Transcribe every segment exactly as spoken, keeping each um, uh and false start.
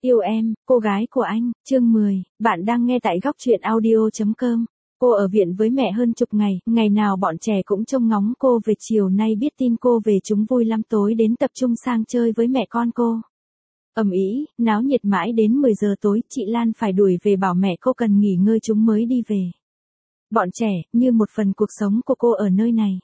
Yêu em, cô gái của anh, chương mười, bạn đang nghe tại góc truyện audio.com. Cô ở viện với mẹ hơn chục ngày, ngày nào bọn trẻ cũng trông ngóng cô về, chiều nay biết tin cô về chúng vui lắm, tối đến tập trung sang chơi với mẹ con cô. Ầm ĩ, náo nhiệt mãi đến mười giờ tối, chị Lan phải đuổi về bảo mẹ cô cần nghỉ ngơi chúng mới đi về. Bọn trẻ, như một phần cuộc sống của cô ở nơi này.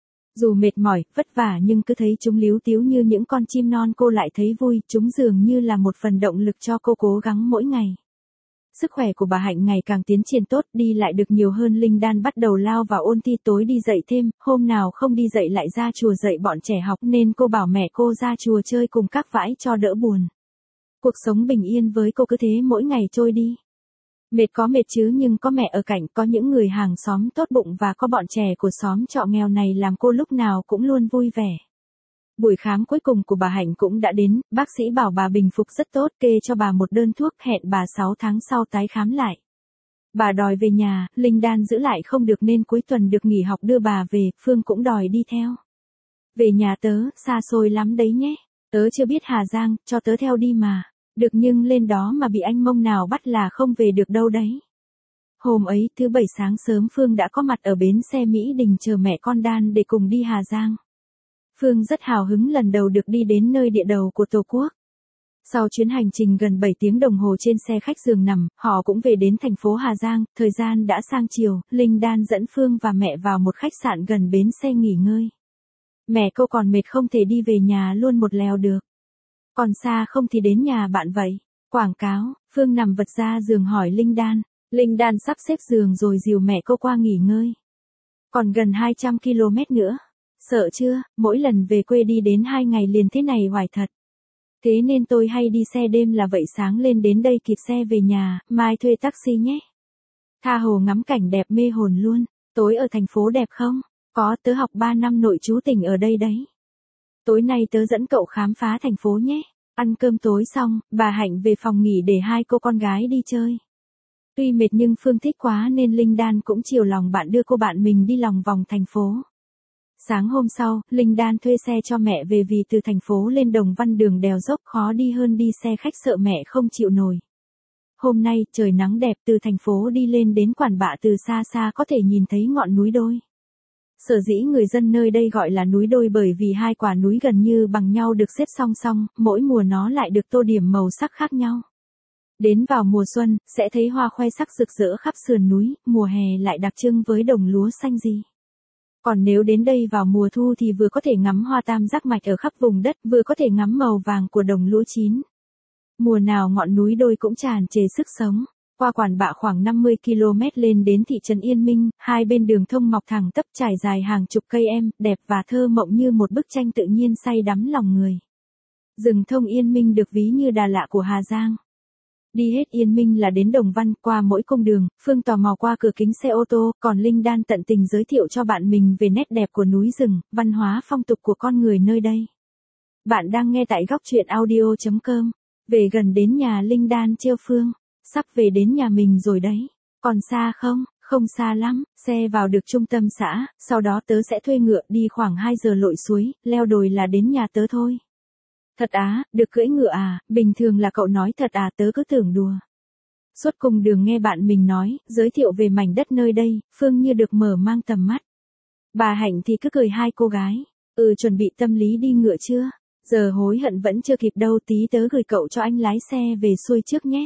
Dù mệt mỏi, vất vả nhưng cứ thấy chúng líu tíu như những con chim non cô lại thấy vui, chúng dường như là một phần động lực cho cô cố gắng mỗi ngày. Sức khỏe của bà Hạnh ngày càng tiến triển tốt, đi lại được nhiều hơn. Linh Đan bắt đầu lao vào ôn thi, tối đi dạy thêm, hôm nào không đi dạy lại ra chùa dạy bọn trẻ học, nên cô bảo mẹ cô ra chùa chơi cùng các vãi cho đỡ buồn. Cuộc sống bình yên với cô cứ thế mỗi ngày trôi đi. Mệt có mệt chứ nhưng có mẹ ở cạnh, có những người hàng xóm tốt bụng và có bọn trẻ của xóm trọ nghèo này làm cô lúc nào cũng luôn vui vẻ. Buổi khám cuối cùng của bà Hạnh cũng đã đến, bác sĩ bảo bà bình phục rất tốt, kê cho bà một đơn thuốc, hẹn bà sáu tháng sau tái khám lại. Bà đòi về nhà, Linh Đan giữ lại không được nên cuối tuần được nghỉ học đưa bà về, Phương cũng đòi đi theo. Về nhà tớ, xa xôi lắm đấy nhé, tớ chưa biết Hà Giang, cho tớ theo đi mà. Được nhưng lên đó mà bị anh Mông nào bắt là không về được đâu đấy. Hôm ấy, thứ bảy sáng sớm Phương đã có mặt ở bến xe Mỹ Đình chờ mẹ con Đan để cùng đi Hà Giang. Phương rất hào hứng lần đầu được đi đến nơi địa đầu của Tổ quốc. Sau chuyến hành trình gần bảy tiếng đồng hồ trên xe khách giường nằm, họ cũng về đến thành phố Hà Giang, thời gian đã sang chiều, Linh Đan dẫn Phương và mẹ vào một khách sạn gần bến xe nghỉ ngơi. Mẹ cô còn mệt không thể đi về nhà luôn một lèo được. Còn xa không thì đến nhà bạn vậy. Quảng cáo, Phương nằm vật ra giường hỏi Linh Đan. Linh Đan sắp xếp giường rồi dìu mẹ cô qua nghỉ ngơi. Còn gần hai trăm ki lô mét nữa. Sợ chưa, mỗi lần về quê đi đến hai ngày liền thế này hoài thật. Thế nên tôi hay đi xe đêm là vậy, sáng lên đến đây kịp xe về nhà, mai thuê taxi nhé. Tha hồ ngắm cảnh đẹp mê hồn luôn. Tối ở thành phố đẹp không? Có, tớ học ba năm nội trú tỉnh ở đây đấy. Tối nay tớ dẫn cậu khám phá thành phố nhé. Ăn cơm tối xong, bà Hạnh về phòng nghỉ để hai cô con gái đi chơi. Tuy mệt nhưng Phương thích quá nên Linh Đan cũng chiều lòng bạn đưa cô bạn mình đi lòng vòng thành phố. Sáng hôm sau, Linh Đan thuê xe cho mẹ về vì từ thành phố lên Đồng Văn đường đèo dốc khó đi hơn đi xe khách, sợ mẹ không chịu nổi. Hôm nay trời nắng đẹp, từ thành phố đi lên đến Quản Bạ từ xa xa có thể nhìn thấy ngọn núi Đôi. Sở dĩ người dân nơi đây gọi là núi Đôi bởi vì hai quả núi gần như bằng nhau được xếp song song, mỗi mùa nó lại được tô điểm màu sắc khác nhau. Đến vào mùa xuân, sẽ thấy hoa khoe sắc rực rỡ khắp sườn núi, mùa hè lại đặc trưng với đồng lúa xanh gì. Còn nếu đến đây vào mùa thu thì vừa có thể ngắm hoa tam giác mạch ở khắp vùng đất, vừa có thể ngắm màu vàng của đồng lúa chín. Mùa nào ngọn núi Đôi cũng tràn trề sức sống. Qua Quản Bạ khoảng năm mươi ki lô mét lên đến thị trấn Yên Minh, hai bên đường thông mọc thẳng tắp trải dài hàng chục cây em, đẹp và thơ mộng như một bức tranh tự nhiên say đắm lòng người. Rừng thông Yên Minh được ví như Đà Lạt của Hà Giang. Đi hết Yên Minh là đến Đồng Văn, qua mỗi cung đường, Phương tò mò qua cửa kính xe ô tô, còn Linh Đan tận tình giới thiệu cho bạn mình về nét đẹp của núi rừng, văn hóa phong tục của con người nơi đây. Bạn đang nghe tại góc truyện audio.com. Về gần đến nhà Linh Đan trêu Phương. Sắp về đến nhà mình rồi đấy. Còn xa không? Không xa lắm, xe vào được trung tâm xã, sau đó tớ sẽ thuê ngựa đi khoảng hai giờ lội suối, leo đồi là đến nhà tớ thôi. Thật á, được cưỡi ngựa à, bình thường là cậu nói thật à, tớ cứ tưởng đùa. Suốt cùng đường nghe bạn mình nói, giới thiệu về mảnh đất nơi đây, Phương như được mở mang tầm mắt. Bà Hạnh thì cứ cười hai cô gái. Ừ, chuẩn bị tâm lý đi ngựa chưa? Giờ hối hận vẫn chưa kịp đâu, tí tớ gửi cậu cho anh lái xe về xuôi trước nhé.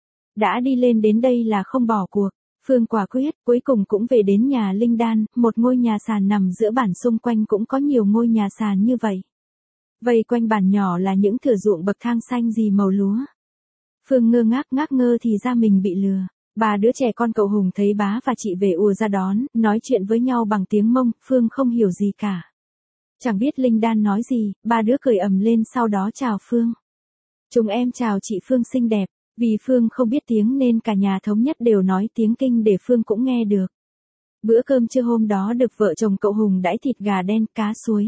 Đã đi lên đến đây là không bỏ cuộc. Phương quả quyết, cuối cùng cũng về đến nhà Linh Đan, một ngôi nhà sàn nằm giữa bản, xung quanh cũng có nhiều ngôi nhà sàn như vậy. Vây quanh bản nhỏ là những thửa ruộng bậc thang xanh gì màu lúa. Phương ngơ ngác ngác ngơ thì ra mình bị lừa. Ba đứa trẻ con cậu Hùng thấy bá và chị về ùa ra đón, nói chuyện với nhau bằng tiếng Mông, Phương không hiểu gì cả. Chẳng biết Linh Đan nói gì, ba đứa cười ầm lên sau đó chào Phương. Chúng em chào chị Phương xinh đẹp. Vì Phương không biết tiếng nên cả nhà thống nhất đều nói tiếng Kinh để Phương cũng nghe được. Bữa cơm trưa hôm đó được vợ chồng cậu Hùng đãi thịt gà đen, cá suối.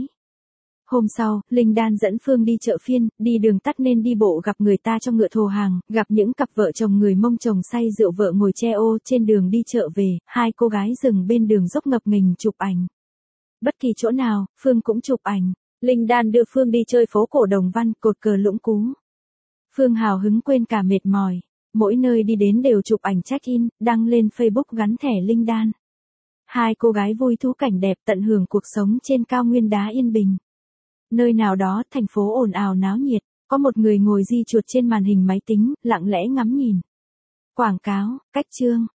Hôm sau, Linh Đan dẫn Phương đi chợ phiên, đi đường tắt nên đi bộ gặp người ta cho ngựa thồ hàng, gặp những cặp vợ chồng người Mông chồng say rượu vợ ngồi che ô, trên đường đi chợ về, hai cô gái dừng bên đường dốc ngập nghềnh chụp ảnh. Bất kỳ chỗ nào, Phương cũng chụp ảnh. Linh Đan đưa Phương đi chơi phố cổ Đồng Văn, cột cờ Lũng Cú. Phương hào hứng quên cả mệt mỏi. Mỗi nơi đi đến đều chụp ảnh check-in, đăng lên Facebook gắn thẻ linh đan. Hai cô gái vui thú cảnh đẹp tận hưởng cuộc sống trên cao nguyên đá yên bình. Nơi nào đó, thành phố ồn ào náo nhiệt, có một người ngồi di chuột trên màn hình máy tính, lặng lẽ ngắm nhìn. Quảng cáo, cách chương,